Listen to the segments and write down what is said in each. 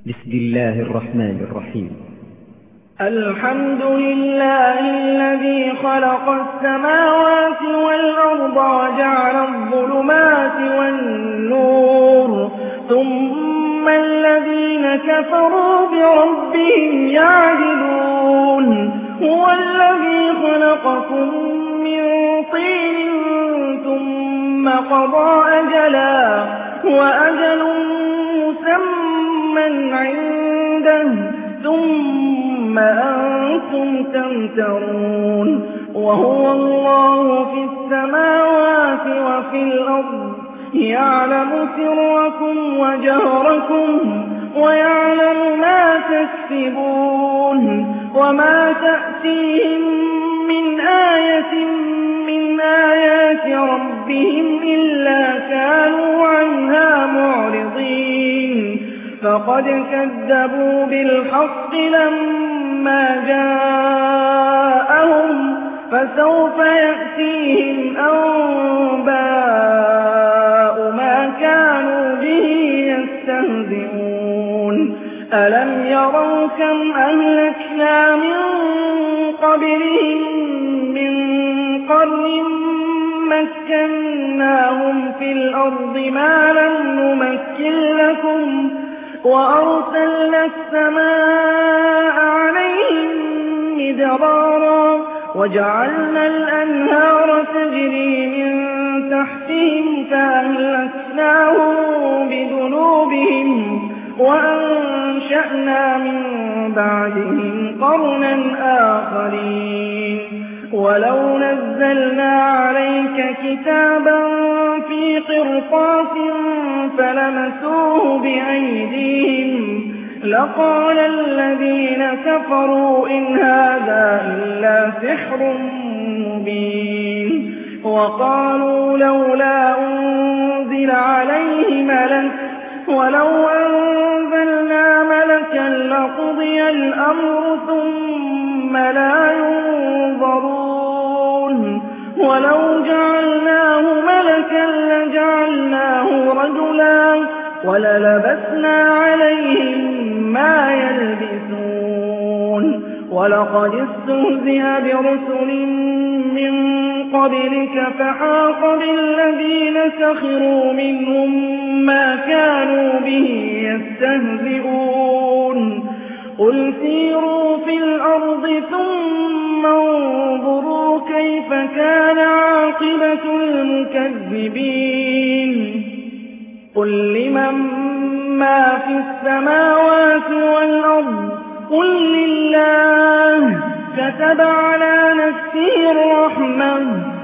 بسم الله الرحمن الرحيم. الحمد لله الذي خلق السماوات والأرض وجعل الظلمات والنور ثم الذين كفروا بربهم يعدلون. هو الذي خلقكم من طين ثم قضى أجلا وأجل مسمى عنده ثم أنتم تمترون. وهو الله في السماوات وفي الأرض يعلم سركم وجهركم ويعلم ما تكسبون. وما تأتيهم من آية من آيات ربهم إلا كانوا عنها معرضين. فقد كذبوا بالحق لما جاءهم فسوف يأتيهم أنباء ما كانوا به يستهزئون. ألم يروا كم أهلكنا من قبلهم من قرن مكناهم في الأرض ما لم نمكن لكم وأرسلنا السماء عليهم مدرارا وجعلنا الأنهار تجري من تحتهم فأهلكناهم بذنوبهم وأنشأنا من بعدهم قرنا آخرين. ولو نزلنا عليك كتابا في قرطاس فلمسوه بأيديهم لقال الذين كفروا إن هذا إلا سحر مبين. وقالوا لولا أنزل عليه ملك ولو أنزلنا ملكا لقضي الأمر ثم لا ينظرون. ولو جعلناه ملكا لجعلناه رجلا وللبسنا عليهم ما يلبسون. ولقد استهزئ برسل من قبلك فحاق بالذين سخروا منهم ما كانوا به يستهزئون. قل سيروا في الأرض ثم انظروا كيف كان عاقبة المكذبين. قل لمن ما في السماوات والأرض قل لله كتب على نفسه الرحمة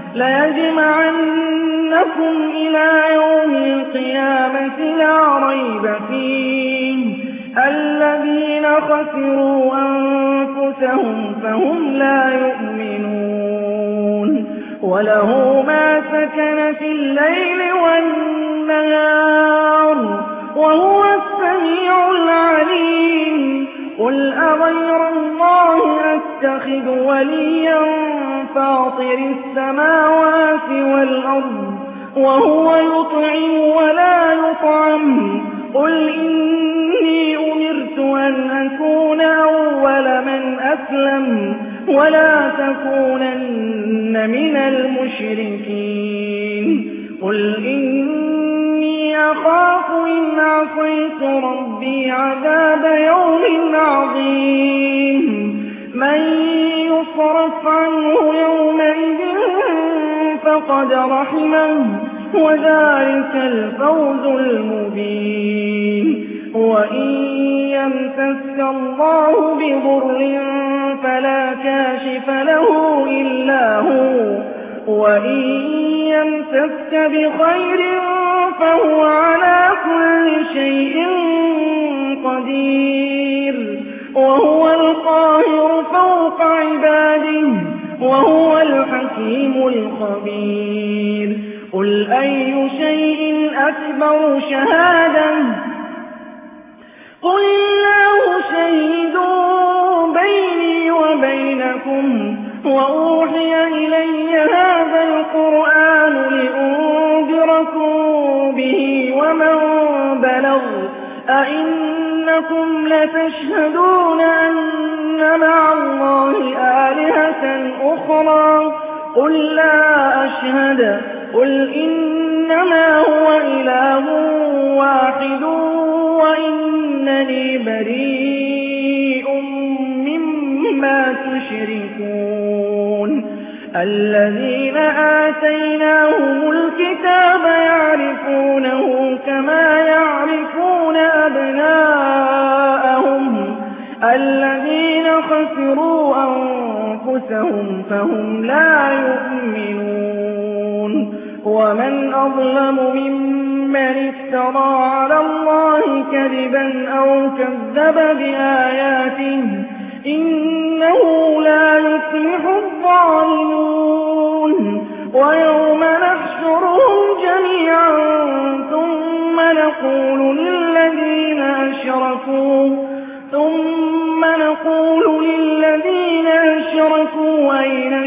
ليجمعنكم إلى يوم القيامة لا ريب فيه الذين خسروا أنفسهم فهم لا يؤمنون. وله ما سكن في الليل والنهار وهو السميع العليم. قل أغير الله أتخذ وليا فاطر السماوات والأرض وهو يطعم ولا يطعم. قل إني أمرت أن أكون أول من أسلم ولا تكونن من المشركين. قل إني أخاف إن عصيت ربي عذاب يوم عظيم. من يصرف عنه يومئذ فقد رحمه وذلك الفوز المبين. وإن يمسسك الله بضر فلا كاشف له إلا هو وإن يمسسك بخير فهو على كل شيء قدير. وهو القاهر فوق عباده وهو الحكيم الخبير. قل أي شيء أكبر شهادة قل الله شهيد بيني وبينكم وأوحي إلي هذا القرآن لأنذركم به ومن بلغ أئنكم أَنَّكُمْ لَتَشْهَدُونَ أَنَّ مَعَ اللَّهِ آلِهَةً أُخْرَىٰ قُل لَّا أَشْهَدُ قُلْ إِنَّمَا هُوَ إِلَٰهٌ وَاحِدٌ وَإِنَّنِي بَرِيءٌ مِّمَّا تُشْرِكُونَ الَّذِينَ آتَيْنَاهُمُ الْكِتَابَ يَعْرِفُونَهُ كَمَا يَعْرِفُونَ أَبْنَاءَهُمُ الَّذِينَ خَسِرُوا أَنفُسَهُمْ فَهُمْ لَا يُؤْمِنُونَ وَمَنْ أَظْلَمُ مِمَّنِ افْتَرَىٰ عَلَى اللَّهِ كَذِبًا أَوْ كَذَّبَ بِآيَاتِهِ إِنَّهُ لا يفلح الظالمون ويوم نحشرهم جميعا ثم نقول للذين أشركوا أين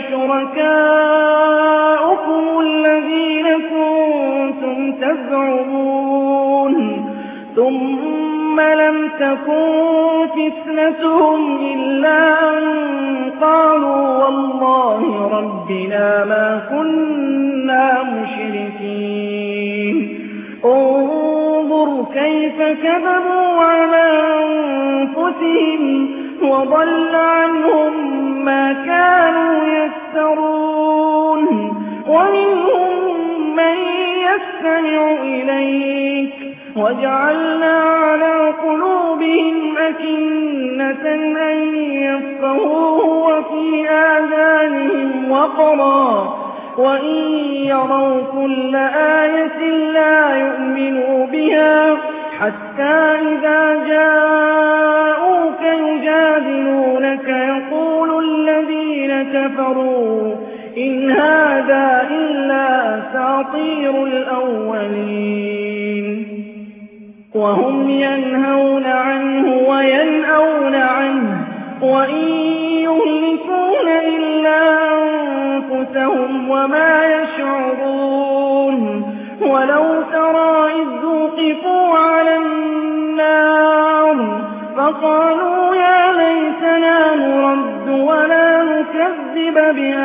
شركاؤكم الذين كنتم تزعمون ثم لم تكن فتنتهم إلا أن قالوا والله ربنا ما كنا مشركين انظر كيف كذبوا على أنفسهم وضل عنهم ما كانوا يفترون ومنهم من يستمع إليك وجعلنا على قلوبهم أكنة أن يفقهوه وفي آذانهم وقرا وإن يروا كل آية لا يؤمنوا بها حتى إذا جاءوك يجادلونك يقول الذين كفروا إن هذا إلا أساطير الأولين وهم ينهون عنه وينأون عنه وإن يهلكون إلا أنفسهم وما يشعرون ولو ترى إذ وقفوا على النار فقالوا يا ليتنا نرد ولا نكذب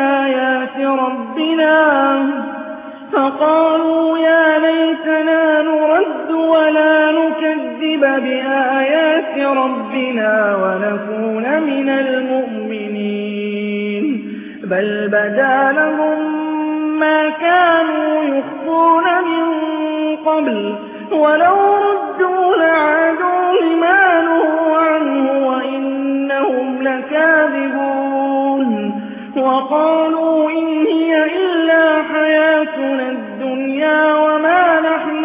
بآيات ربنا ونكون من المؤمنين بل بدا لهم ما كانوا يخفون من قبل ولو ردوا لعادوا لما نهوا عنه وإنهم لكاذبون وقالوا إن هي إلا حياتنا الدنيا وما نحن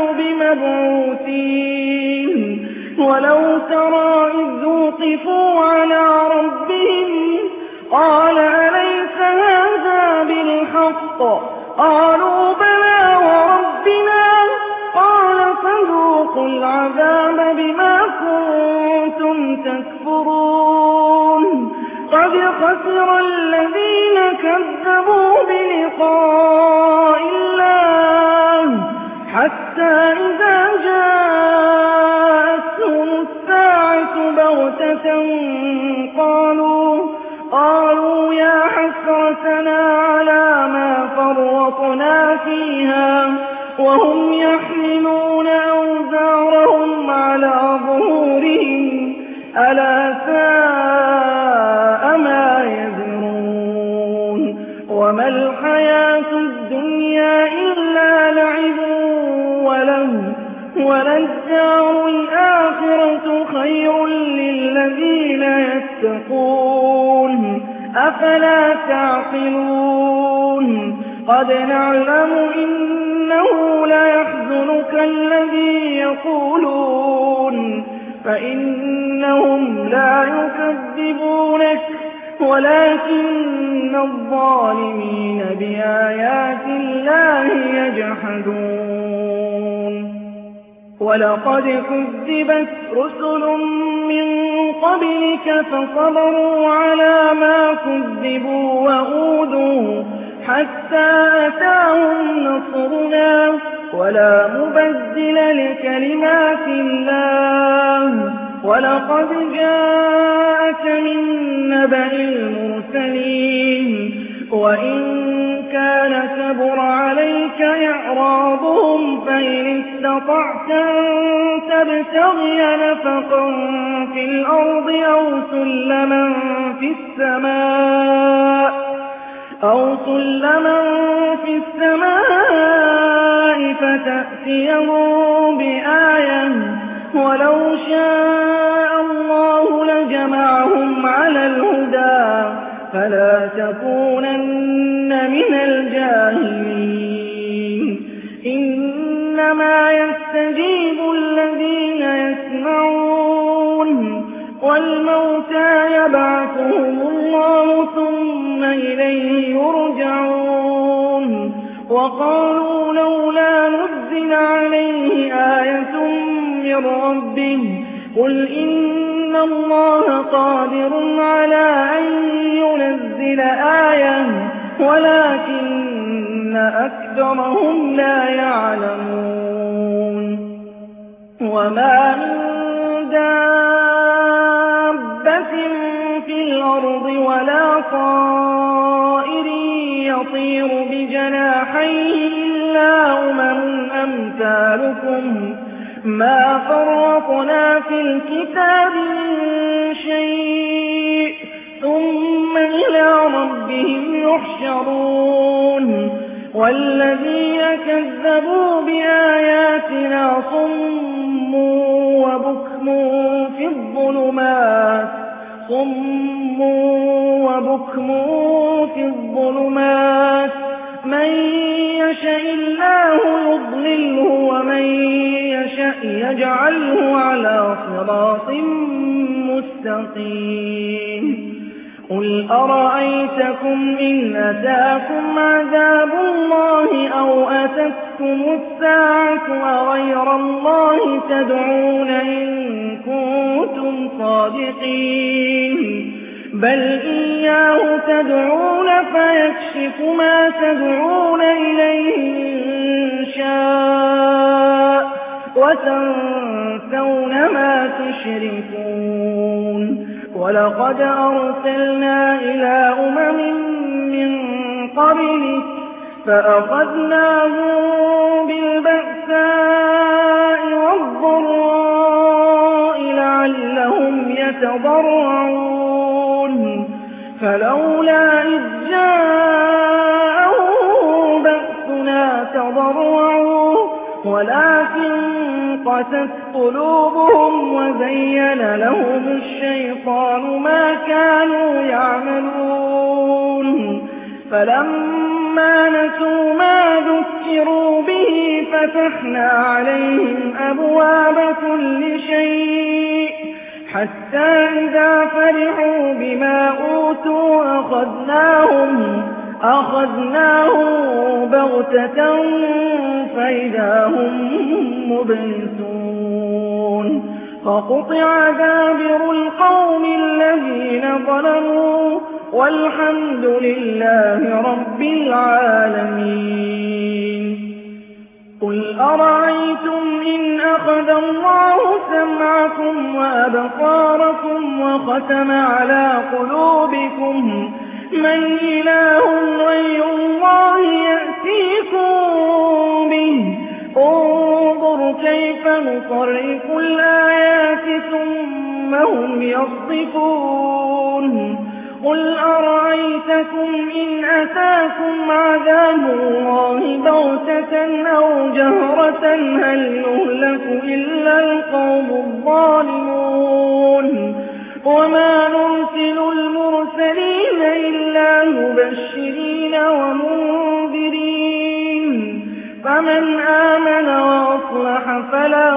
بمبعوثين ولو ترى إذ وقفوا على ربهم قال أليس هذا بالحق قالوا بلى وربنا قال فذوقوا العذاب بما كنتم تكفرون قد خسر الذين كذبوا بلقاء الله حتى إذا جاءتهم الساعة بغتة قالوا يا حسرتنا على ما فرطنا فيها وهم يحملون أوزارهم على ظهورهم ألا ساء ما يزرون وما الحياة الدنيا إلا لعب وله وللدار الآخرة خير للذين يتقون أفلا تعقلون قد نعلم إنه ليحزنك الذي يقولون فإنهم لا يكذبونك ولكن الظالمين بآيات الله يجحدون ولقد كذبت رسل من قبلك فصبروا على ما كذبوا وأوذوا حتى أتاهم نصرنا ولا مبدل لكلمات الله ولقد جاءك من نبأ المرسلين وإن كان كبر عليك إعراضهم فإن استطعت أن تبتغي نفقا في الأرض أو سلما في السماء فتأتيهم بآية ولو شاء الله لجمعهم على الهدى فلا تكونن من الجاهلين إنما يستجيب الذين يسمعون والموتى يبعثهم الله ثم إليه يرجعون وقالوا لولا نزل عليه آية من ربه قل إن الله قادر على أن ينزل آية ولكن أكثرهم لا يعلمون وما من دابة في الأرض ولا طائر يطير بجناحيه إلا أمثالكم ما فرطنا في الكتاب من شيء ثم إلى ربهم يحشرون والذين كذبوا بآياتنا صم وبكم في الظلمات من يشاء الله يضلله ومن يشاء يجعله على صراط مستقيم قل أرأيتكم إن أتاكم عذاب الله أو أتتكم الساعة أغير الله تدعون إن كنتم صادقين بل إياه تدعون فيكشف ما تدعون إليه إن شاء وتنسون ما تشركون ولقد أرسلنا إلى من قبلك فأخذناهم بالبأساء والضراء لعلهم يتضرعون فلولا إذ جاءهم بأسنا تضرعوا ولكن قست قلوبهم وزين لهم الشيطان ما كانوا يعملون فلما نسوا ما ذكروا به فتحنا عليهم أبواب كل شيء حتى إذا فرحوا بما أوتوا أخذناهم بغتة فإذا هم مبلسون فقطع دابر القوم الذين ظلموا والحمد لله رب العالمين قل أرأيتم إن أخذ الله سمعكم وأبصاركم وختم على قلوبكم من إله غير الله يأتيكم به انظر كيف نصرف الآيات ثم هم يصدفون قل أرأيتكم إن أتاكم عذاب الله بغتة أو جهرة هل يهلك إلا القوم الظالمون وما نرسل المرسلين إلا مبشرين ومنذرين فمن آمن وأصلح فلا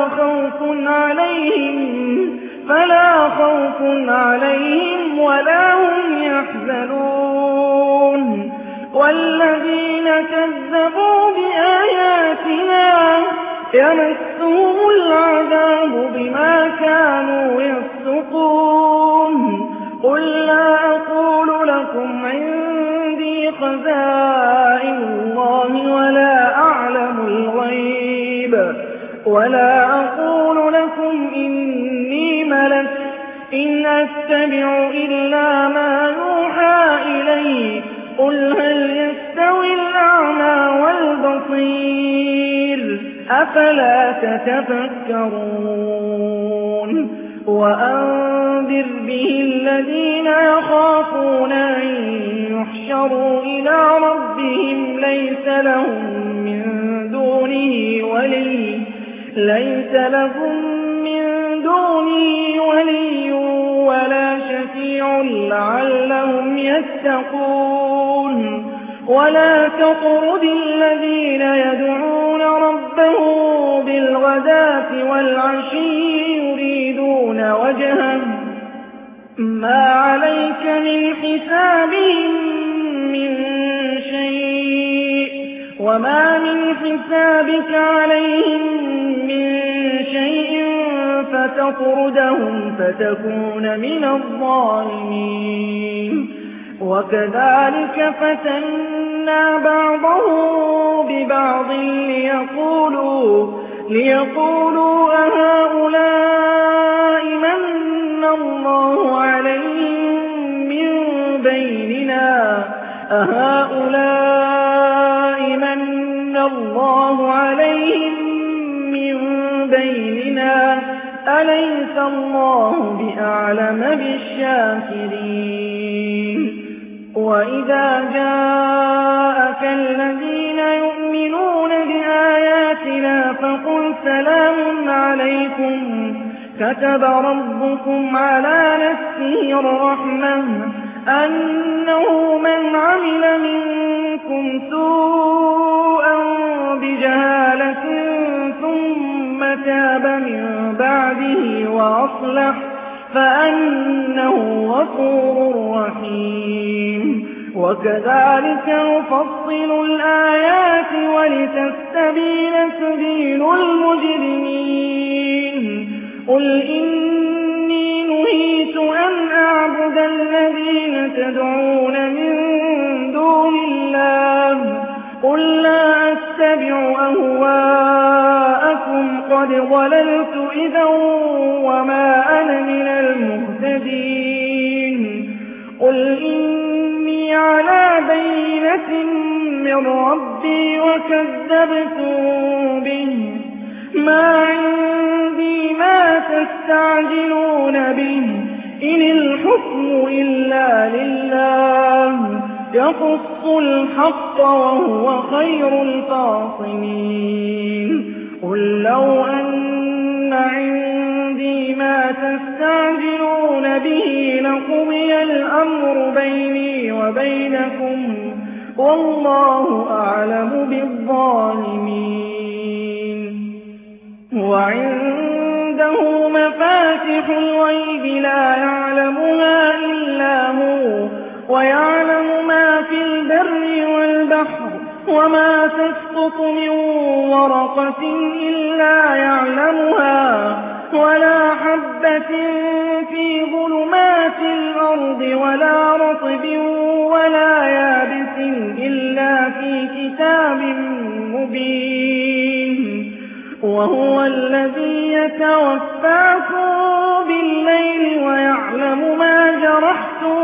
خوف عليهم ولا هم يحزنون والذين كذبوا بآياتنا يمسهم العذاب بما كانوا يفسقون قل لا أقول لكم عندي خزائن الله ولا أقول لكم إني ملك إن أتبع إلا ما يوحى إلي قل هل يستوي الأعمى والبصير أفلا تتفكرون وأنذر به الذين يخافون أن يحشروا إلى ربهم ليس لهم من دونه ولي ولا شفيع لعلهم يتقون ولا تطرد الذين يدعون ربهم بالغداة والعشي يريدون وجهه ما عليك من حسابهم من شيء وما من حسابك عليهم من شيء فتطردهم فتكون من الظالمين وكذلك فتنا بعضهم ببعض ليقولوا أهؤلاء من الله عليهم من بيننا أليس الله بأعلم بالشاكرين وإذا جاءك الذين يؤمنون بآياتنا فقل سلام عليكم كتب ربكم على نفسه الرحمة أنه من عمل منكم سوءا بجهالة ثم تاب من بعده وأصلح فأنه غفور رحيم وكذلك نفصل الآيات ولتستبين سبيل المجرمين قل إني نهيت أن أعبد الذين تدعون من دون الله قل لا أتبع أهواءكم قد ضللت إذا وما أنا من المهتدين قل إني على بينة من ربي وكذبتم به ما عندي ما تستعجلون به إن الحكم إلا لله يقص الحق وهو خير الفاصلين قل لو أن عندي ما تستعجلون به لقضي الأمر بيني وبينكم والله أعلم بالظالمين وعنده مفاتح الغيب لا يعلمها إلا هو ويعلم ما في البر والبحر وما تسقط من ورقة إلا يعلمها ولا حبة في ظلمات الأرض ولا رطب ولا يابس إلا في كتاب مبين وهو الذي يتوفاكم بالليل ويعلم ما جرحتم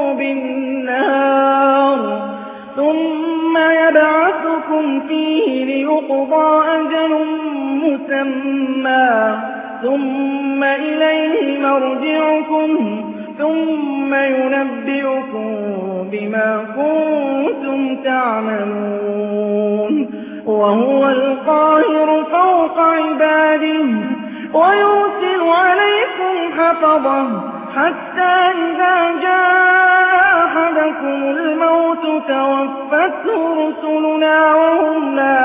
بالنهار ثم يبعثكم فيه ليقضى أجل مسمى ثم إليه مرجعكم ثم ينبئكم بما كنتم تعملون وهو القاهر فوق عباده ويرسل عليكم حفظه حتى إذا جاء أحدكم الموت توفته رسلنا وهم لا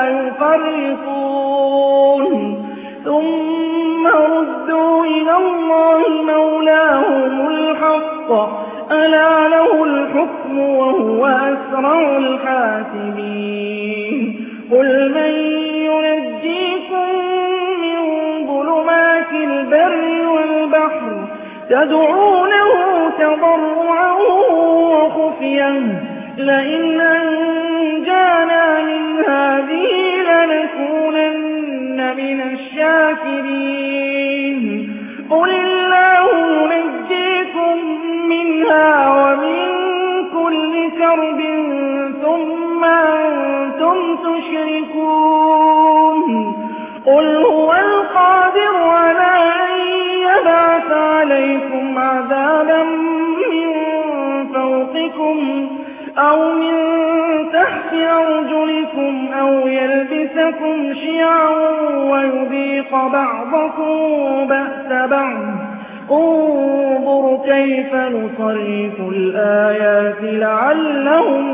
يفرطون ثم ردوا إلى الله مولاهم الحق ألا له الحكم وهو أسرع الحاسبين قل من ينجيكم من ظلمات البر والبحر تدعونه تضرعا وخفيا لئن أنجانا من هذه لنكونن من الشاكرين قل الله ينجيكم عَلَيْكُمْ عَذَابًا مِّن فَوْقِكُمْ أَوْ مِن تَحْتِ أَرْجُلِكُمْ أَوْ يَلْبِسَكُمْ شِيَعًا وَيُذِيقَ بَعْضَكُم بَأْسَ بَعْضٍ ۗ انظُرْ كَيْفَ نُصَرِّفُ الْآيَاتِ لَعَلَّهُمْ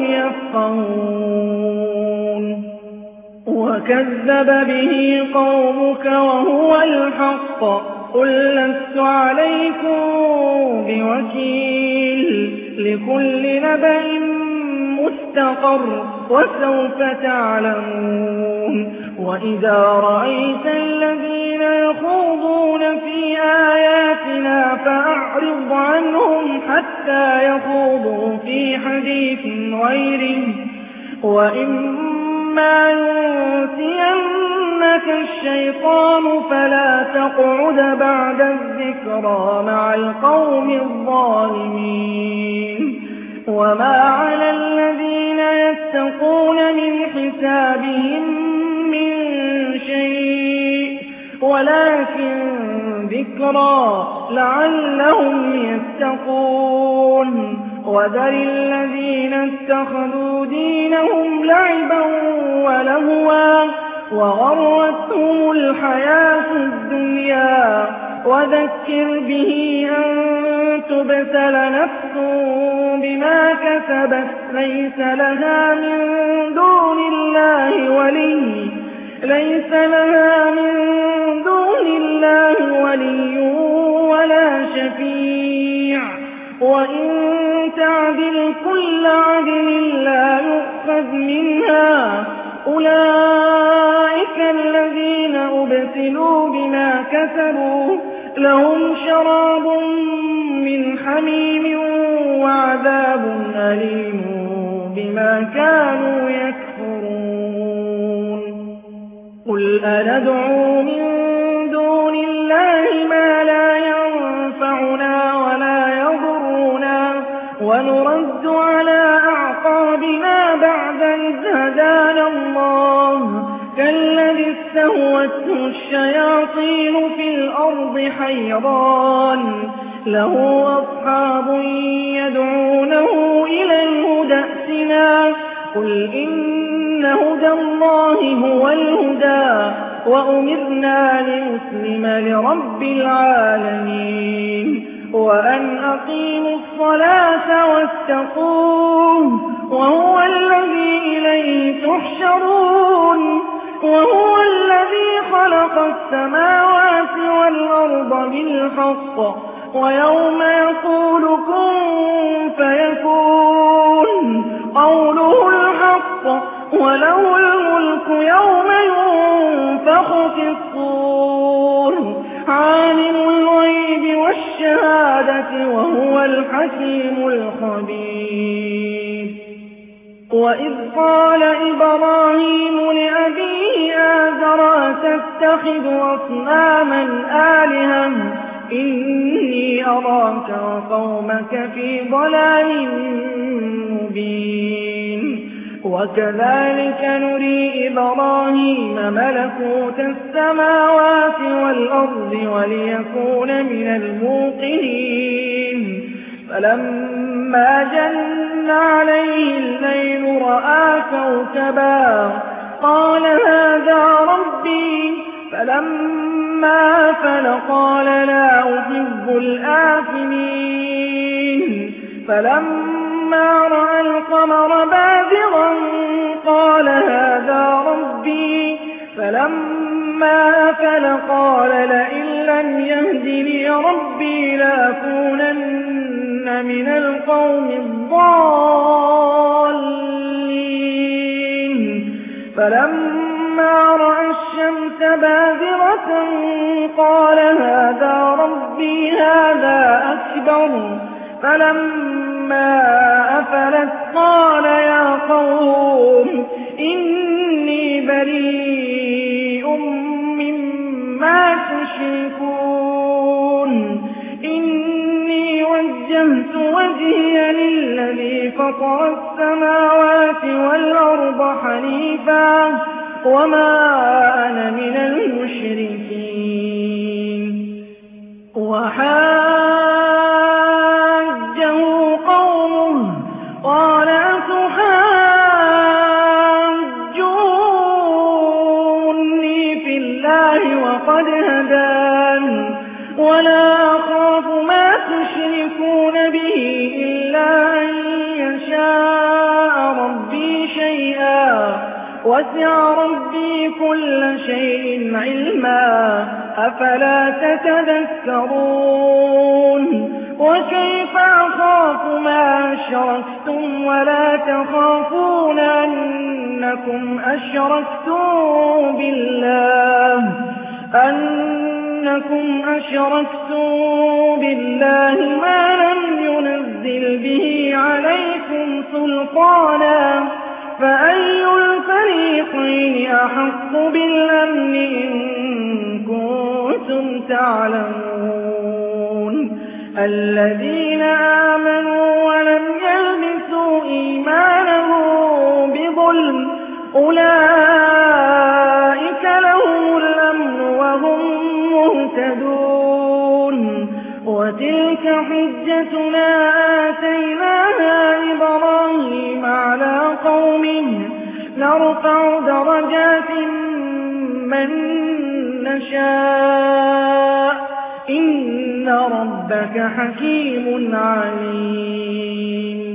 يَفْقَهُونَ وَكَذَّبَ بِهِ قَوْمُكَ وَهُوَ الْحَقُّ قُل لَّسْتُ عَلَيْكُم بِوَكِيلٍ لِّكُلِّ نَبَإٍ مُّسْتَقَرٌّ وَسَوْفَ تَعْلَمُونَ وَإِذَا رَأَيْتَ الَّذِينَ يَخُوضُونَ فِي آيَاتِنَا فَأَعْرِضْ عَنْهُمْ حَتَّىٰ يَخُوضُوا فِي حَدِيثٍ غَيْرِهِ ۚ وَإِمَّا يُنسِيَنَّكَ الشَّيْطَانُ فَلَا تَقْعُدْ بَعْدَ الذِّكْرَىٰ مَعَ الْقَوْمِ الظَّالِمِينَ وَمَا عَلَى الَّذِينَ يَتَّقُونَ مِنْ حِسَابِهِم مِّن شَيْءٍ وَلَٰكِن ذِكْرَىٰ لَعَلَّهُمْ يَتَّقُونَ وَذَرِ الَّذِينَ اتَّخَذُوا دِينَهُمْ لَعِبًا وَلَهْوًا وَغَرَّتْهُمُ الْحَيَاةُ الدُّنْيَا وَذَكِّرْ بِهِ أَن تُبْسَلَ نَفْسٌ بِمَا كَسَبَتْ لَيْسَ لَهَا مِن دُونِ اللَّهِ وَلِيٌّ وَلَا شَفِيعٌ وَإِن تَعْدِلْ كُلَّ عَدْلٍ لَّا يُؤْخَذْ مِنْهَا أُولَٰئِكَ الَّذِينَ أُبْسِلُوا بِمَا كَسَبُوا لَهُمْ شَرَابٌ مِّنْ حَمِيمٍ وَعَذَابٌ أَلِيمٌ بِمَا كَانُوا يَكْفُرُونَ قُلْ أَنَدْعُو مِن دُونِ اللَّهِ مَا لَا يَنفَعُنَا وَلَا يَضُرُّنَا وَنُرَدُّ عَلَىٰ أَعْقَابِنَا بَعْدَ إِذْ هَدَانَا اللَّهُ كَالَّذِي اسْتَهْوَتْهُ الشَّيَاطِينُ فِي الْأَرْضِ حَيْرَانٌ لَّهُ أَصْحَابٌ يَدْعُونَهُ إِلَى الْهُدَى ائْتِنَا قُلْ إِنَّ هُدَى اللَّهِ هُوَ الْهُدَىٰ وَأُمِرْنَا لِنُسْلِمَ لِرَبِّ الْعَالَمِينَ وَأَنْ أَقِيمُوا الصَّلَاةَ وَاتَّقُوهُ وَهُوَ الَّذِي إِلَيْهِ تُحْشَرُونَ وَهُوَ الَّذِي خَلَقَ السَّمَاوَاتِ وَالْأَرْضَ بِالْحَقِّ وَيَوْمَ يَقُولُ كُن فَيَكُونُ قَوْلُهُ الْحَقُّ وَلَهُ الْمُلْكُ يَوْمَ يُنفَخُ فِي الصُّورِ عَالِمُ الْغَيْبِ وَالشَّهَادَةِ وَهُوَ الْحَكِيمُ الْخَبِيرُ وَإِذْ قَالَ إِبْرَاهِيمُ لِأَبِيهِ آزَرَ أَتَتَّخِذُ أَصْنَامًا آلِهَةً إِنِّي أَرَاكَ وَقَوْمَكَ فِي ضَلَالٍ مُّبِينٍ وَكَذَٰلِكَ نُرِي إِبْرَاهِيمَ مَلَكُوتَ السَّمَاوَاتِ وَالْأَرْضِ وَلِيَكُونَ مِنَ الْمُوقِنِينَ فَلَمَّا جَنَّ عَلَيْهِ اللَّيْلُ رَأَىٰ كَوْكَبًا قَالَ هَٰذَا رَبِّي فَلَمَّا أَفَلَ قَالَ لَا أُحِبُّ الْآفِلِينَ فَلَمَّا رَأَى الْقَمَرَ بَازِغًا قَالَ هَٰذَا رَبِّي فَلَمَّا أَفَلَ قَالَ لَئِن لَّمْ يَهْدِنِي رَبِّي لَأَكُونَنَّ مِنَ الْقَوْمِ الضَّالِّينَ فَلَمَّا رَأَى الشَّمْسَ بَازِغَةً قَالَ هَٰذَا رَبِّي هَٰذَا أَكْبَرُ فَلَمَّا أَفَلَتْ قَالَ يَا قَوْمِ إِنِّي بَرِيءٌ مِّمَّا تُشْرِكُونَ إِنِّي وَجَّهْتُ وَجْهِيَ لِلَّذِي فَطَرَ السَّمَاوَاتِ وَالْأَرْضَ حَنِيفًا وَمَا أَنَا مِنَ الْمُشْرِكِينَ وسع ربي كل شيء علما أفلا تتذكرون وكيف أخاف ما أشركتم ولا تخافون أنكم أشركتم بالله ما لم ينزل به عليكم سلطانا فأي الفريقين أحق بالأمن إن كنتم تعلمون الذين آمنوا ولم يلبسوا إيمانهم بظلم أولئك لهم الأمن وهم مهتدون وتلك حجتنا آتيناها إبراهيم على قومه نرفع درجات من نشاء إن ربك حكيم عليم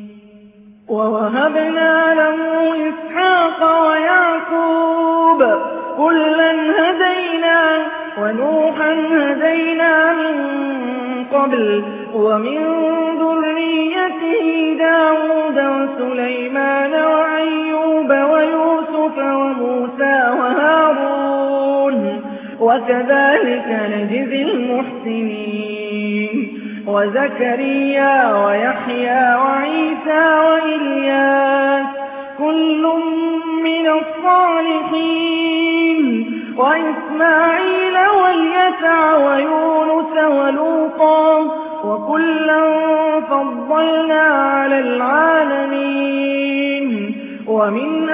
ووهبنا له إسحاق ويعقوب كلا هدينا ونوحا هدينا من قبل ومن ذريته داود وسليمان وأيوب ويوسف وموسى وهارون وكذلك نجزي المحسنين وزكريا ويحيى وعيسى وإلياس كل من الصالحين وإسماعيل واليسع ويونس ولوطا وكلا فضلنا على العالمين ومن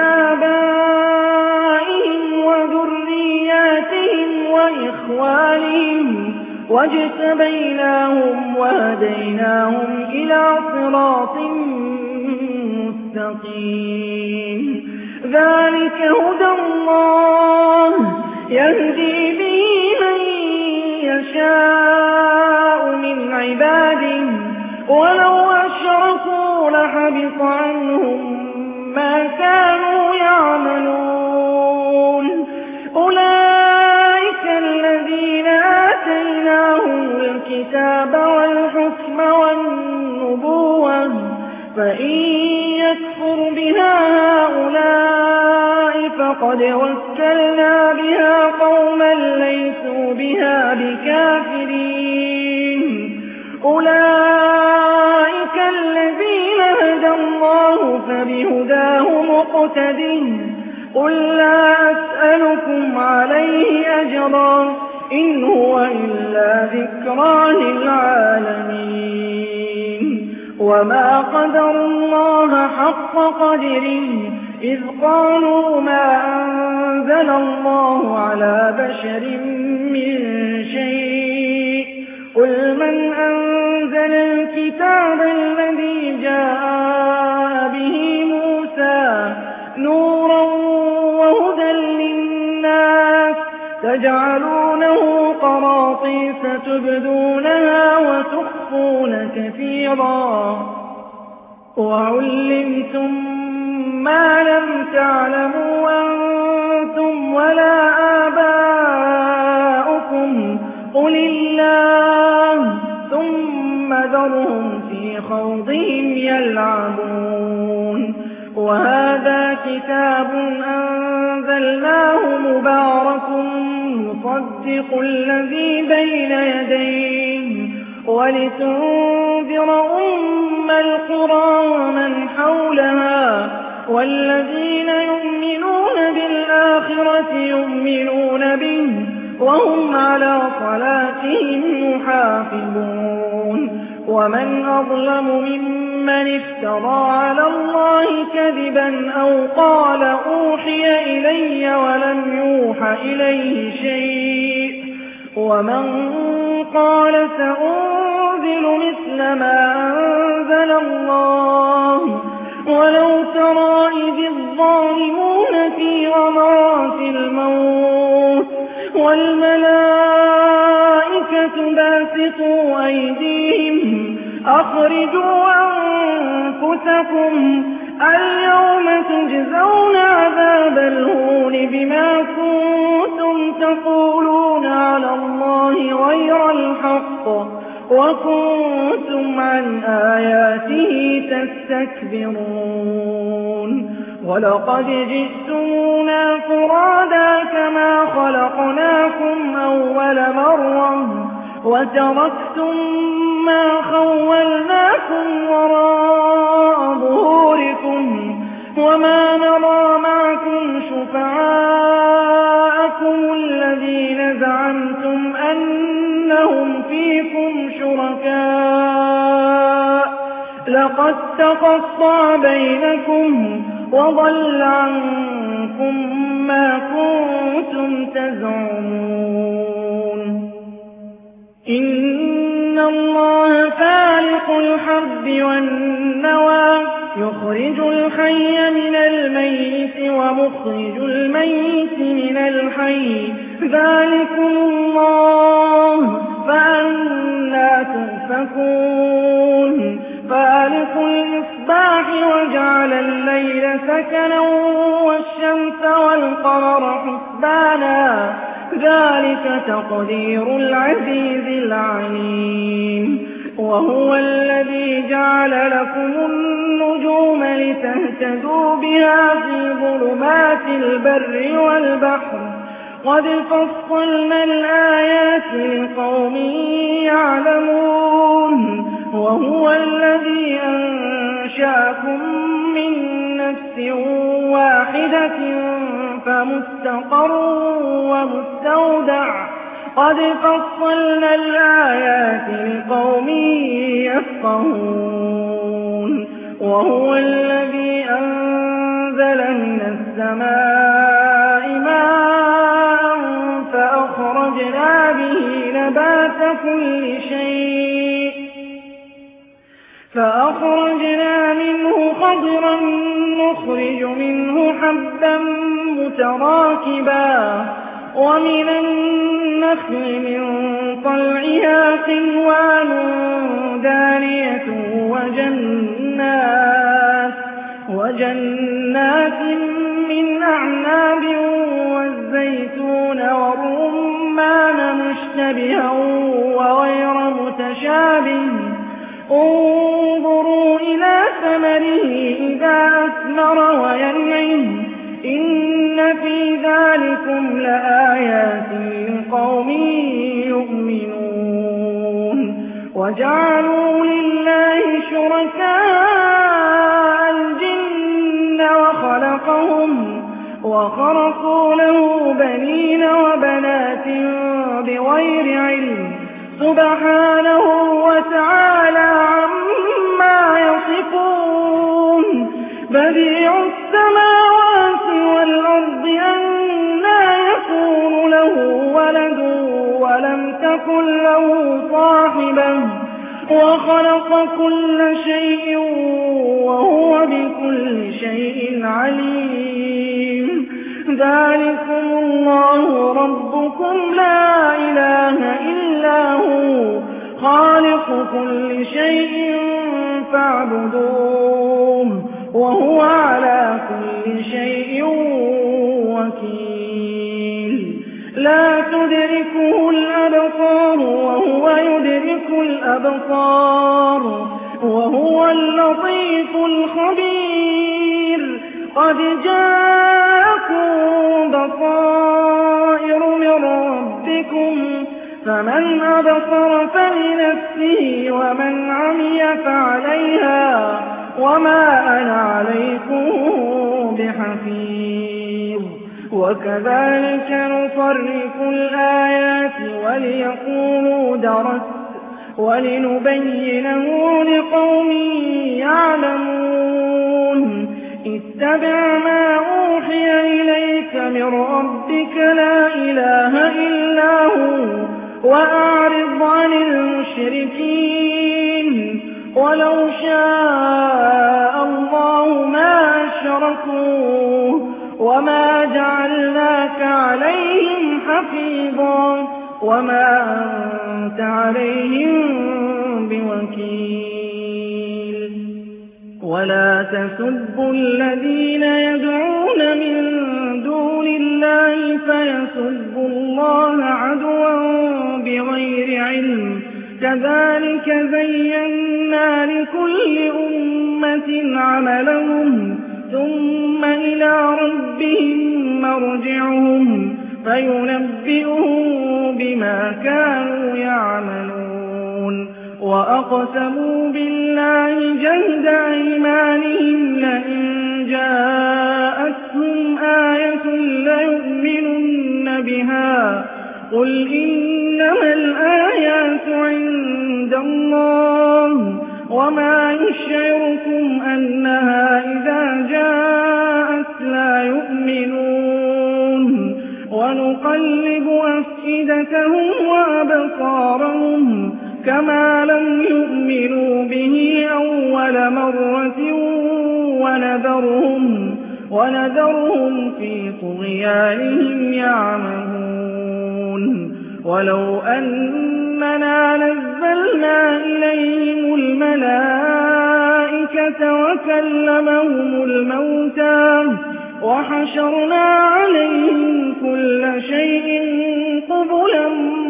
آبائهم وذرياتهم وإخوانهم واجتبيناهم وهديناهم إلى صراط مستقيم ذلك هدى الله يهدي به من يشاء من عباده ولو أشركوا لحبط عنهم ما كانوا يعملون أولئك الذين آتيناهم الكتاب والحكم والنبوة فإن يكفر بها هؤلاء فقد وكلنا بها قوما ليسوا بها بكافرين أولئك الذين هدى الله فبهداه مقتده قل لا أسألكم عليه أجرا إن هو إلا ذكرى للعالمين وما قدروا الله حق قدره إذ قالوا ما أنزل الله على بشر من شيء قل من أنزل الكتاب الذي جاء به موسى نورا وهدى للناس تجعلونه قراطيس تبدونها وتخفون كثيرا وعلمتم ما لم تعلموا أنتم ولا آباؤكم قل الله ثم ذرهم في خوضهم يلعبون وهذا كتاب أنزلناه مبارك مصدق الذي بين يديه ولتنذر أم القرى ومن حولها والذين يؤمنون بالآخرة يؤمنون به وهم على صلاتهم يحافظون ومن أظلم ممن افترى على الله كذبا أو قال أوحي إلي ولم يوح إليه شيء ومن قال سأنزل مثل ما أنزل الله ولو ترى إذ الظالمون في غمرات الموت والملائكة باسطوا أيديهم أخرجوا أنفسكم اليوم تجزون عذاب الهون بما كنتم تقولون على الله غير الحق وكنتم عن آياته تستكبرون ولقد جئتمونا فرادا كما خلقناكم أول مرة وتركتم ما خولناكم وراء ظهوركم وما نرى معكم شفعاءكم الذين زعمتم أنهم فيكم شركاء لقد تقطع بينكم وضل عنكم ما كنتم تزعمون إن الله فالق الحب والنوى يخرج الحي من الميت ومخرج الميت من الحي ذلكم الله فأنى تؤفكون فالق الإصباح وجعل الليل سكنا والشمس والقمر حسبانا ذلك تقدير العزيز العليم وهو الذي جعل لكم النجوم لتهتدوا بها في ظلمات البر والبحر قد فصلنا الآيات لقوم يعلمون وهو الذي أنشأكم من نفس واحدة فمستقر ومستودع قد فصلنا الآيات لقوم يفقهون وهو الذي أنزل من السماء ماء فأخرجنا به نبات كل شيء فأخرجنا منه خضرا نخرج منه حبا متراكبا ومن النخل من طلعها قنوان دانية وجنات من أعناب والزيتون والرمان مشتبها وغير متشابه انظروا إلى ثمره إذا أثمر وينعم إن في ذلكم لآيات لقوم يؤمنون وجعلوا لله شركاء الجن وخرقوا له بنين وبنات بغير علم سبحانه وتعالى عما يصفون بديع السماوات والأرض أنى يكون له ولد ولم تكن له صاحبة وخلق كل شيء وهو بكل شيء عليم ذلكم الله ربكم لا إله إلا هو خالق كل شيء فاعبدوه وهو على كل شيء وكيل لا تدركه الأبصار وهو يدرك الأبصار وهو اللطيف الخبير قد جاءكم بصائر من ربكم فمن أبصر فلنفسه ومن عمي فعليها وما أنا عليكم بحفيظ وكذلك نصرف الآيات وليقولوا درست ولنبينه لقوم يعلمون اتبع ما أوحي إليك من ربك لا إله إلا هو وأعرض عن المشركين ولو شاء الله ما أشركوا وما جعلناك عليهم حفيظا وما أنت عليهم بوكيل ولا تسبوا الذين يدعون من دون الله فيسبوا الله عدوا بغير علم كذلك زينا لكل أمة عملهم ثم إلى ربهم مرجعهم فينبئهم بما كانوا يعملون وأقسموا بالله جهد أيمانهم لئن جاءتهم آية ليؤمنن بها قل إنما الآيات عند الله وما يشعركم أنها إذا جاءت لا يؤمنون ونقلب أفئدتهم وأبصارهم كما لم يؤمنوا به أول مرة ونذرهم في طغيانهم يعمهون ولو أننا نزلنا إليهم الملائكة وكلمهم الموتى وحشرنا عليهم كل شيء قبلا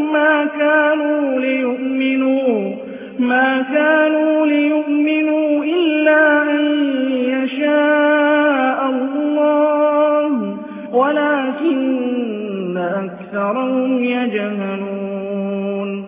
ما كانوا ليؤمنوا إلا أن يشاء الله ولكن أكثرهم يجهلون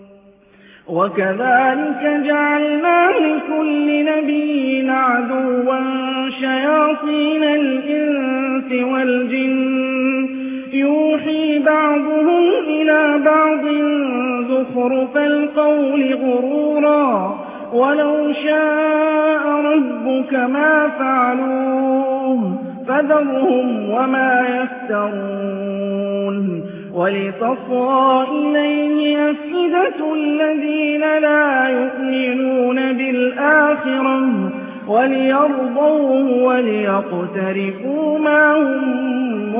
وكذلك جعلنا لكل نبي عدوا شياطين الإنس والجن يوحي بعضهم إلى بعض زخرف القول غرورا ولو شاء ربك ما فعلوه فذرهم وما يفترون ولتصغى إليه أفئدة الذين لا يؤمنون بالآخرة وليرضوه وليقترفوا ما هم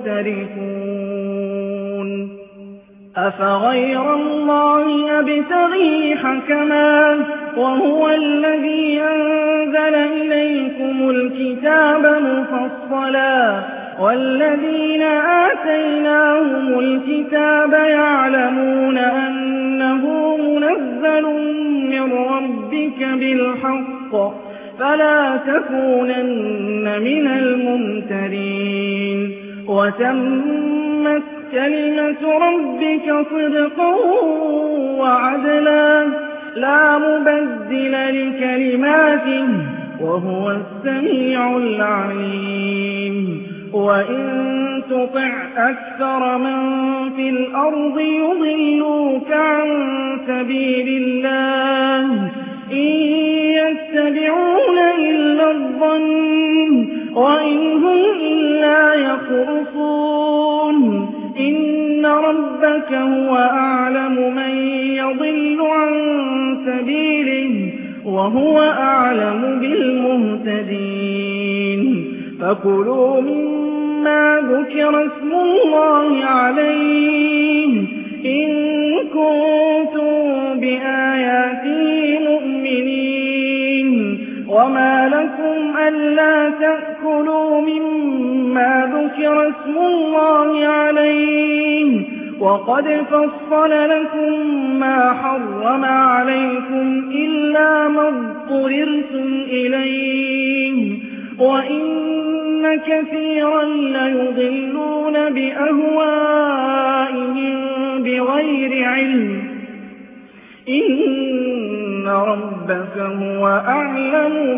مقترفون أفغير الله أبتغي حكما وهو الذي أنزل إليكم الكتاب مفصلا والذين آتيناهم الكتاب يعلمون أنه منزل من ربك بالحق فلا تكونن من الممترين وتمت كلمة ربك صدقا وعدلا لا مبدل لكلماته وهو السميع العليم وإن تطع أكثر من في الأرض يضلوك عن سبيل الله إن يتبعون إلا الظن وإن هم إلا يخرصون إن ربك هو أعلم من يضل عن سبيله وهو أعلم بالمهتدين فكلوا مما ذكر اسم الله عليه إن كنتم بآياته مؤمنين وما لكم ألا تأكلوا مما ذكر اسم الله عليه وقد فصل لكم ما حرم عليكم إلا ما اضطررتم إليه وإن كثيرا ليضلون بأهوائهم بغير علم إن ربك هو أعلم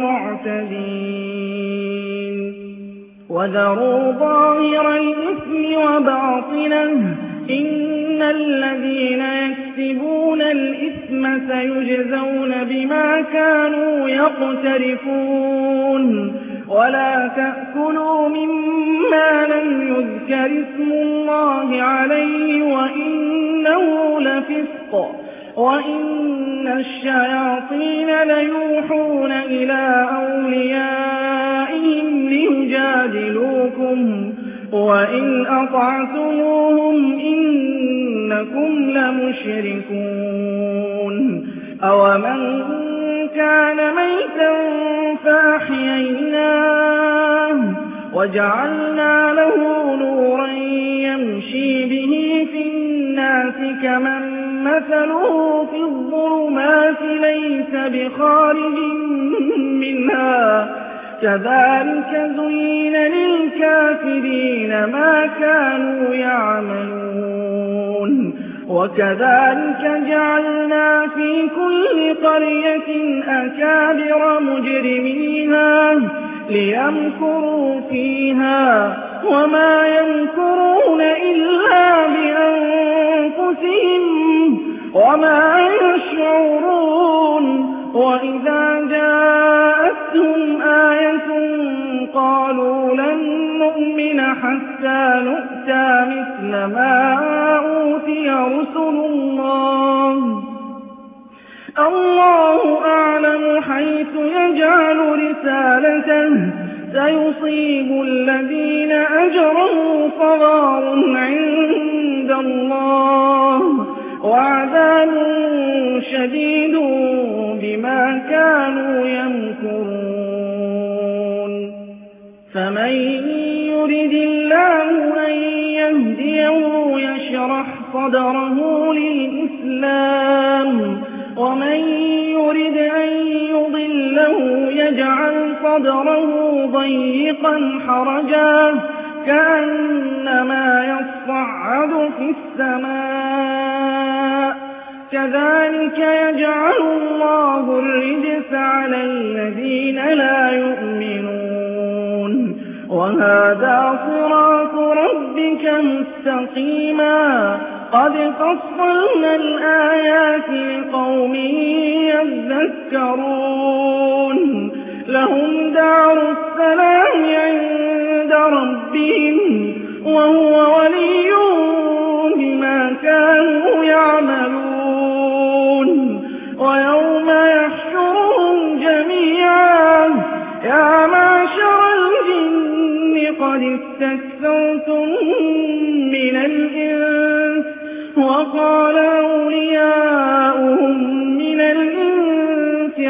بالمعتدين وذروا ظاهر الإثم وباطنه إن الذين يكسبون الإثم سيجزون بما كانوا يقترفون ولا تأكلوا مما لم يذكر اسم الله عليه وإنه لفسق وإن الشياطين ليوحون إلى أوليائهم ليجادلوكم وإن أطعتموهم إنكم لمشركون أومن كان ميتا فأحييناه وجعلنا له نورا يمشي به في الناس كمن مثله في الظلمات ليس بخارج منها كذلك زين للكافرين ما كانوا يعملون وكذلك جعلنا في كل قرية أكابر مجرميها ليمكروا فيها وما يمكرون إلا بأنفسهم وما يشعرون وإذا جاءتهم آية قالوا لن نؤمن حتى نؤتى مثل ما أوتي رسل الله أعلم حيث يجعل رسالته سيصيب الذين أجرموا صغار عند الله وعذاب شديد بما كانوا يمكرون فمن يرد الله أن يهديه يشرح صدره للإسلام ومن يرد أن يضله يجعل صدره ضيقا حرجا كأنما يصعد في السماء كذلك يجعل الله الرجس على الذين لا يؤمنون وهذا صراط ربك مستقيما قد فصلنا الآيات لقوم يذكرون لهم دار السلام عند ربهم وهو ولي بما كانوا يعملون ويوم يحشرهم جميعا يا معشر الجن قد استكثرتم من الإنس وقال أولياؤهم من الإنس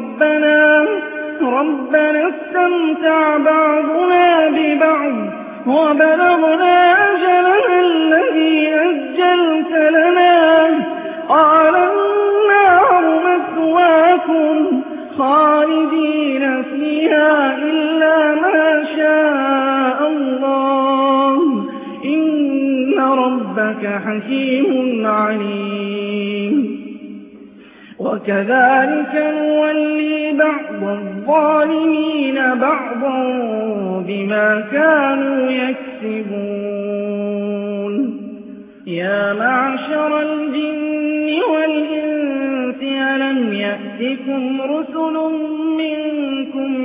ربنا استمتع بعضنا ببعض وبلغنا أجلنا الذي أجلت لنا قال النار مثواكم خالدين فيها إلا ما شاء الله إن ربك حكيم عليم وكذلك نولي بعض الظالمين بعضا بما كانوا يكسبون يا معشر الجن والإنس ألم يأتكم رسل منكم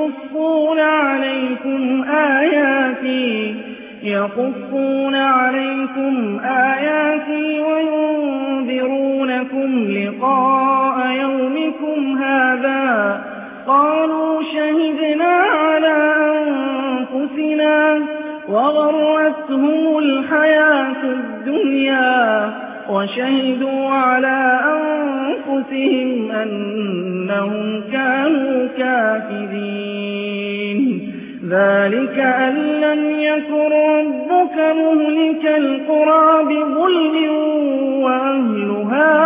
يقصون عليكم آياتي وينذرونكم لقاء يومكم هذا قالوا شهدنا على أنفسنا وغرتهم الحياة الدنيا وشهدوا على أنفسهم أنهم كانوا كافرين ذلك أن لم يكن ربك مهلك القرى بظلم وأهلها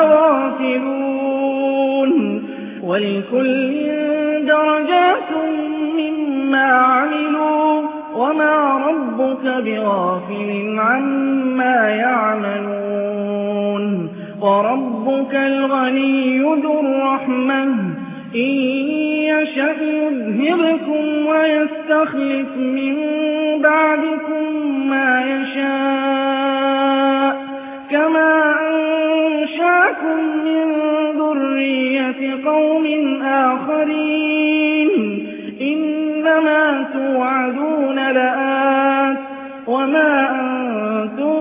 غافلون ولكل درجات مما عملوا وما ربك بغافل عما يعملون وربك الغني ذو الرحمة إن يشأ يذهبكم ويستخلف من بعدكم ما يشاء كما أنشأكم من ذرية قوم آخرين إنما توعدون لآت وما أنتم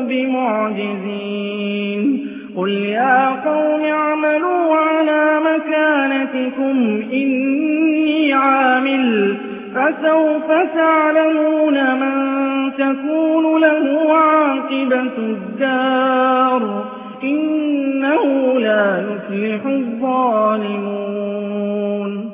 بمعجزين قل يا قوم اعملوا على مكانتكم إني عامل فسوف تعلمون من تكون له عاقبة الدار إِنَّهُ لَا يُفْلِحُ الظَّالِمُونَ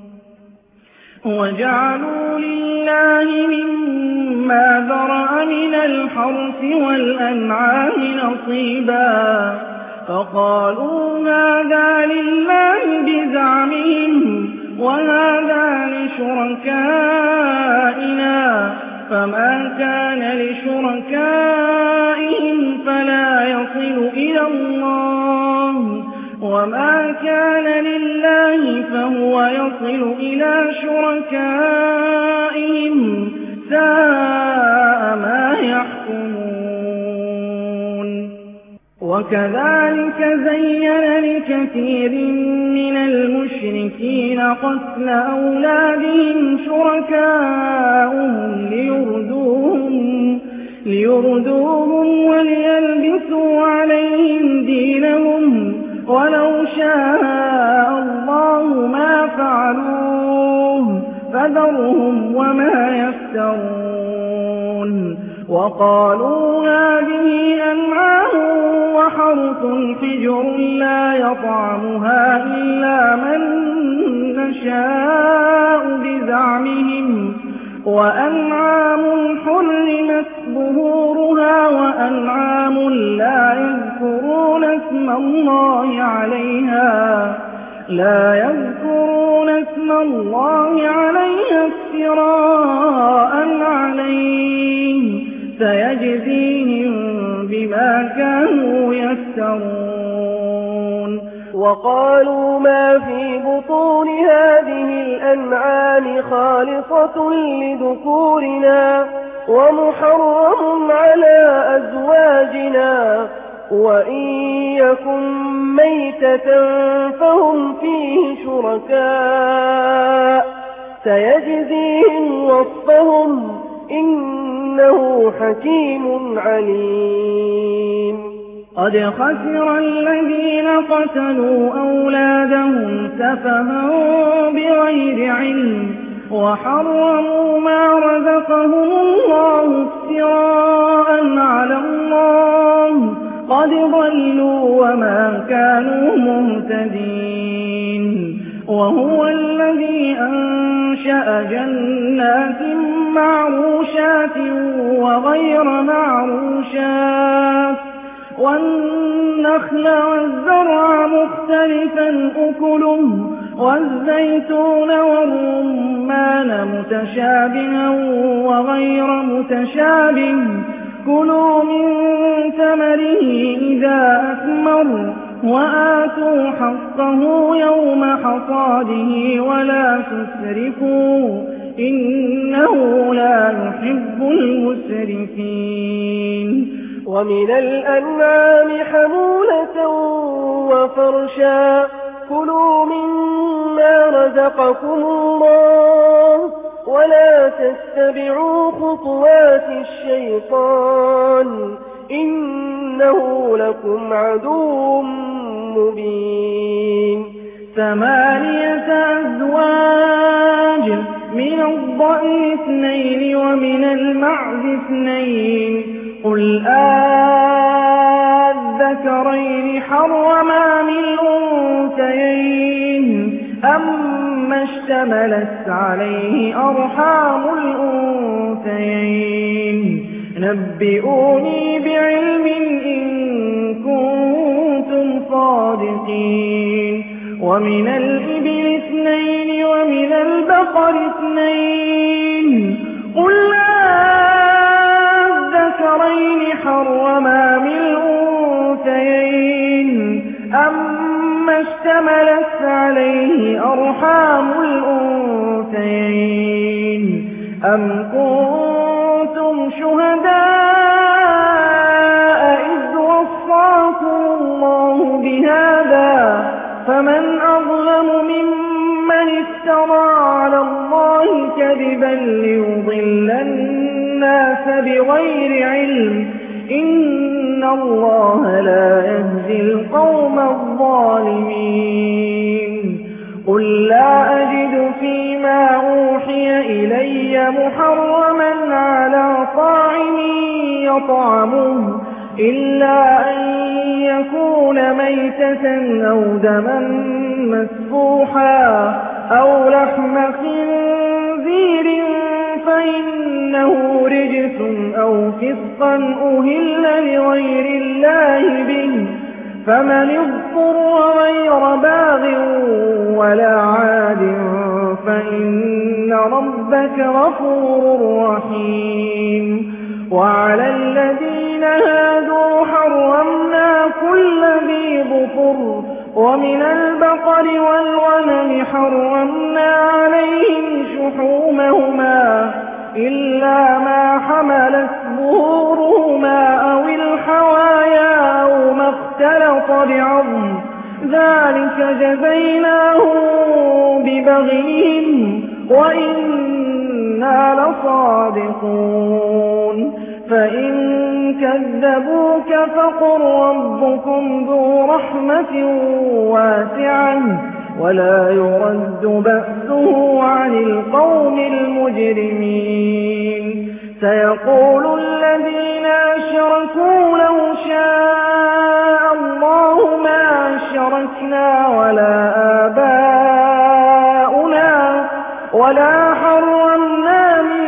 وَجَعَلُوا لِلَّهِ مِمَّا ذَرَأَ مِنَ الْحَرْثِ وَالْأَنْعَامِ نَصِيبًا فَقَالُوا هَٰذَا لِلَّهِ بِزَعْمِهِمْ وَهَٰذَا لِشُرَكَائِنَا فَمَا كَانَ لِشُرَكَائِهِمْ فَلَا يَصِلُ إِلَى اللَّهِ وَمَا كَانَ لِلَّهِ فَهُوَ يَصِلُ إِلَىٰ شُرَكَائِهِمْ سَاءَ مَا يَحْكُمُونَ وَكَذَٰلِكَ زَيَّنَ لِكَثِيرٍ مِّنَ الْمُشْرِكِينَ قَتْلَ أَوْلَادِهِمْ شُرَكَاؤُهُمْ لِيُرْدُوهُمْ وَلِيَلْبِسُوا عَلَيْهِمْ دِينَهُمْ وَلَوْ شَاءَ اللَّهُ مَا فَعَلُوهُ فَذَرْهُمْ وَمَا يَفْتَرُونَ وَقَالُوا هَٰذِهِ أَنْعَامٌ وَحَرْثٌ حِجْرٌ لَّا يَطْعَمُهَا إِلَّا مَن نَّشَاءُ بِزَعْمِهِمْ وَأَنْعَامٌ حُرِّمَتْ ظُهُورُهَا وَأَنْعَامٌ لَّا يَذْكُرُونَ اسْمَ اللَّهِ عَلَيْهَا افْتِرَاءً عَلَيْهِ سَيَجْزِيهِم بِمَا كَانُوا يَفْتَرُونَ وَقَالُوا مَا فِي بُطُونِ هَٰذِهِ الْأَنْعَامِ خَالِصَةٌ لِّذُكُورِنَا وَمُحَرَّمٌ عَلَىٰ أَزْوَاجِنَا وَإِن يَكُن مَّيْتَةً فَهُمْ فِيهِ شُرَكَاءُ سَيَجْزِيهِمْ وَصْفَهُمْ إِنَّهُ حَكِيمٌ عَلِيمٌ قَدْ خَسِرَ الَّذِينَ قَتَلُوا أَوْلَادَهُمْ سَفَهًا بِغَيْرِ عِلْمٍ وَحَرَّمُوا مَا رَزَقَهُمُ اللَّهُ افْتِرَاءً عَلَى اللَّهِ قَدْ ضَلُّوا وَمَا كَانُوا مُهْتَدِينَ وَهُوَ الَّذِي أَنشَأَ جَنَّاتٍ مَّعْرُوشَاتٍ وَغَيْرَ مَعْرُوشَاتٍ وَالنَّخْلَ وَالزَّرْعَ مُخْتَلِفًا أُكُلُهُ وَالزَّيْتُونَ وَالرُّمَّانَ مُتَشَابِهًا وَغَيْرَ مُتَشَابِهٍ كُلُوا مِن ثَمَرِهِ إِذَا أَثْمَرَ وَآتُوا حَقَّهُ يَوْمَ حَصَادِهِ وَلَا تُسْرِفُوا إِنَّهُ لَا يُحِبُّ الْمُسْرِفِينَ وَمِنَ الْأَنْعَامِ حَمُولَةً وَفَرْشًا كُلُوا مِمَّا رَزَقَكُمُ اللَّهُ وَلَا تَتَّبِعُوا خُطُوَاتِ الشَّيْطَانِ إِنَّهُ لَكُمْ عَدُوٌّ مُّبِينٌ 8 أزواج من الضأن 2 ومن المعز 2 قُلْ أَذَّكَرَيْنِ حَرَّمَ أَمِ الْأُنثَيَيْنِ أَمَّا اشْتَمَلَتْ عَلَيْهِ أَرْحَامُ الْأُنثَيَيْنِ نَبِّئُونِي بِعِلْمٍ إِن كُنتُمْ صَادِقِينَ وَمِنَ الْإِبِلِ 2 وَمِنَ الْبَقَرِ 2 قُلْ أَذَّكَرَيْنِ حَرَّمَ أَمِ الْأُنثَيَيْنِ أَمَّا اشْتَمَلَتْ عَلَيْهِ أَرْحَامُ الْأُنثَيَيْنِ أَمْ كُنتُمْ شُهَدَاءَ إِذْ وَصَّاكُمُ اللَّهُ بِهَٰذَا فَمَنْ أَظْلَمُ مِمَّنِ افْتَرَىٰ عَلَى اللَّهِ كَذِبًا لِّيُضِلَّ النَّاسَ بِغَيْرِ عِلْمٍ إِنَّ اللَّهَ لَا يَهْدِي الْقَوْمَ الظَّالِمِينَ قُل لا أَجِدُ فِيمَا أُوحِيَ إِلَيَّ مُحَرَّمًا عَلَىٰ طَاعِمٍ يَطْعَمُهُ إِلَّا أَن يكون ميتة أو دما مسفوحا أو لحم خنزير فإنه رجس أو فسقا أهل لغير الله به فمن اضطر غير باغ ولا عاد فإن ربك غفور رحيم. وعلى الذين هادوا حرمنا كل ذي ظفر ومن البقر والغنم حرمنا عليهم شحومهما إلا ما حملت ظهورهما أو الحوايا أو ما اختلط بعظم ذلك جزيناهم ببغيهم وإنا لصادقون. فإن كذبوك فقل ربكم ذو رحمة واسعة ولا يرد بأسه عن القوم المجرمين. سيقول الذين أشركوا لو شاء الله ما أشركنا ولا آباؤنا ولا حرمنا من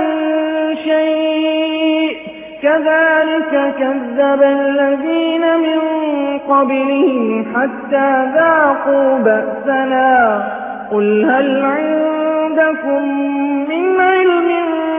شيء كذلك كذب الذين من قبلهم حتى ذاقوا بأسنا قل هل عندكم من علم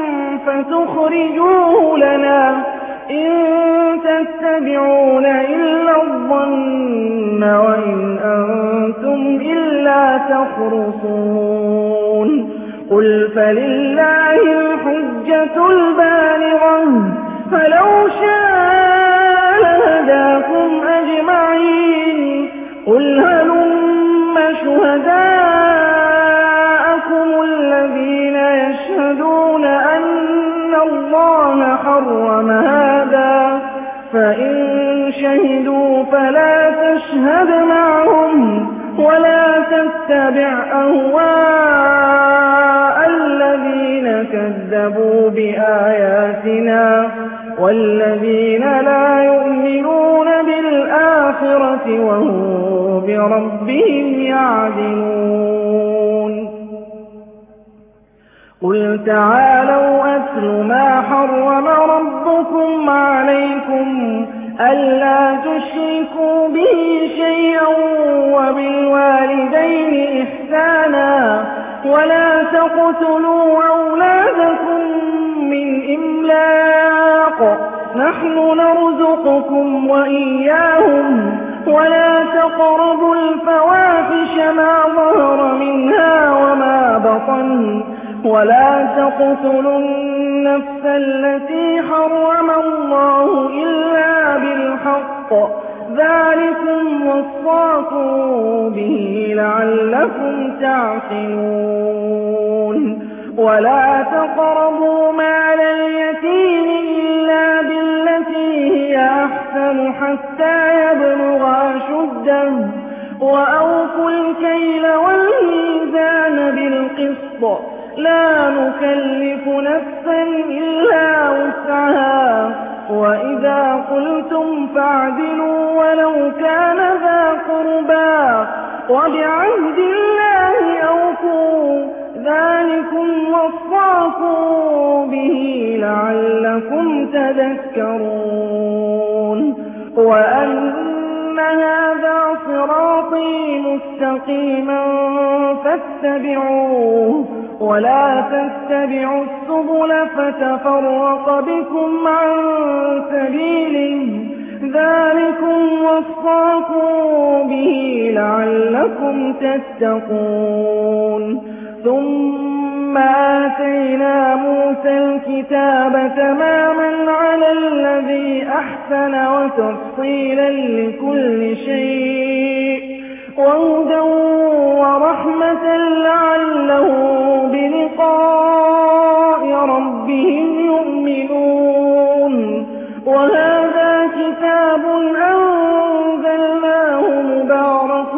فتخرجوه لنا إن تتبعون إلا الظن وإن أنتم إلا تخرصون. قل فلله الحجة البالغة فلو شاء لهداكم أجمعين. قل هلم شهداءكم الذين يشهدون أن الله حرم هذا فإن شهدوا فلا تشهد معهم ولا تتبع أهواء الذين كذبوا بآياتنا والذين لا يؤمنون بالآخرة وهم بربهم يعدلون. قل تعالوا أتل ما حرم ربكم عليكم ألا تشركوا به شيئا وبالوالدين إحسانا ولا تقتلوا أولادكم من إملاق نحن نرزقكم وإياهم ولا تقربوا الفواحش ما ظهر منها وما بطن ولا تقتلوا النفس التي حرم الله إلا بالحق ذلكم وصاكم به لعلكم تعقلون. ولا تقربوا مال اليتيم إلا بالتي هي أحسن حتى يبلغ أشده وأوفوا الكيل والميزان بالقسط لا نكلف نفسا إلا وسعها وإذا قلتم فاعدلوا ولو كان ذا قربى وبعهد الله أوفوا ذلكم وصاكم به لعلكم تذكرون. وأن هذا صراطي مستقيما فاتبعوه ولا تتبعوا السبل فتفرق بكم عن سبيله ذلكم وصاكم به لعلكم تتقون. ثم آتينا موسى الكتاب تماما على الذي أحسن وتفصيلا لكل شيء وهدى ورحمة لعلهم بلقاء ربهم يؤمنون. وهذا كتاب أنزلناه مبارك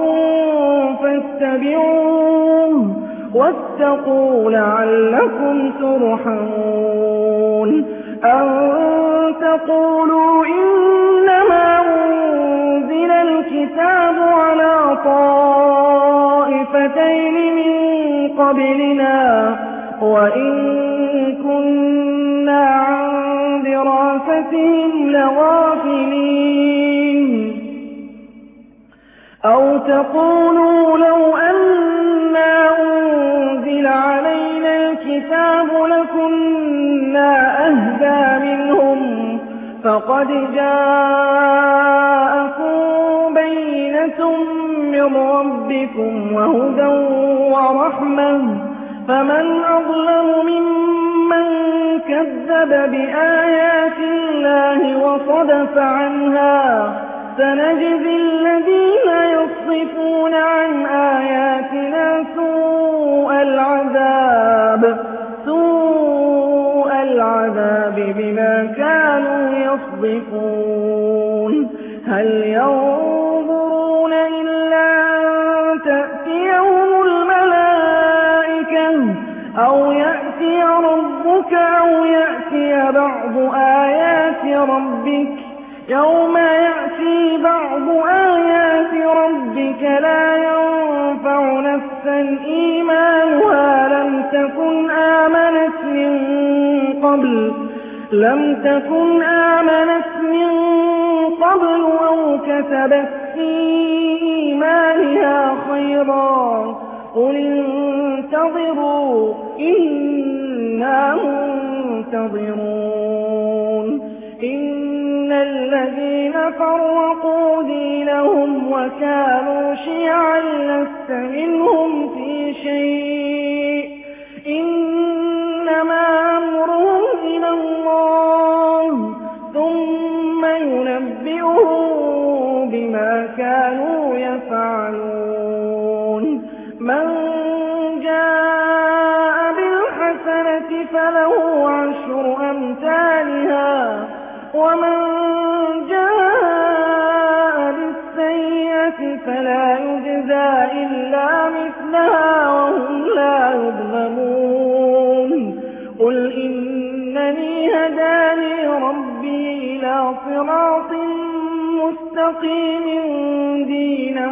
فاتبعوه واتقوا لعلكم ترحمون. أن تقولوا إنما أنزل أنزل الكتاب على طائفتين من قبلنا وإن كنا عن دراستهم لغافلين أو تقولوا لو أنا أنزل علينا الكتاب لكنا أهدى منهم فقد جاءكم بينة من ربكم وهدى ورحمة فمن أظلم ممن كذب بآيات الله وصدف عنها سنجزي الذين يصدفون عن آياتنا سوء العذاب بما كانوا يصدفون هل ينظرون إلا أن تأتيهم الملائكة أو يأتي ربك أو يأتي بعض آيات ربك يوم يأتي بعض آيات ربك لا ينفع نفسا إيمانها لم تكن آمنت من قبل أو كسبت في إيمانها خيرا قل انتظروا إنا منتظرون إن الذين فرقوا دينهم وكانوا شيعا لست منهم في شيء إنما أمرهم إلى الله ثم ينبئهم بما كانوا يفعلون من جاء بالحسنة فله عشر أمثالها ومن جاء بالسيئة فلا يجزى إلا مثلها وهم لا يظلمون قل إنني هداني ربي إلى صراط مستقيم دينا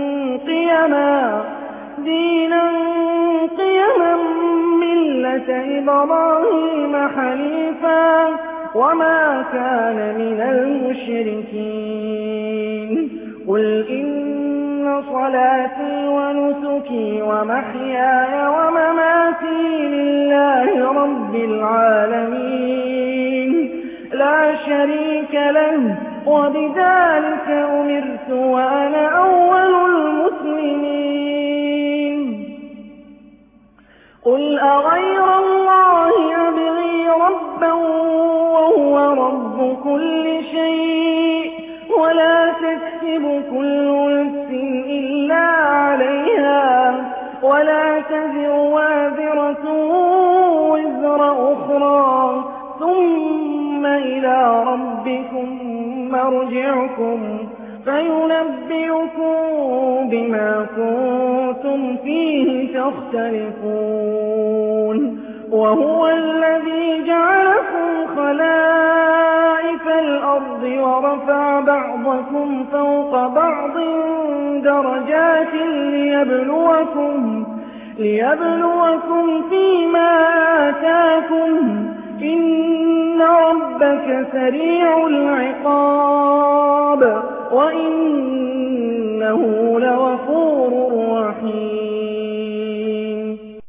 قيما ملة إبراهيم حنيفا وما كان من المشركين قل إن صلاتي ونسكي ومحياي ومماتي لله رب العالمين لا شريك له وبذلك أمرت وأنا أول المسلمين قل أغير الله أبغي ربا وهو رب كل شيء ولا تكسب كل نفس إلا عليها ولا تزر وازرة وزر أخرى ثم إلى ربكم مرجعكم فينبئكم بما كنتم فيه تختلفون وهو الذي جعلكم خلائف الأرض ورفع بعضكم فوق بعض درجات ليبلوكم فيما آتاكم إن ربك سريع العقاب وإنه لغفور رحيم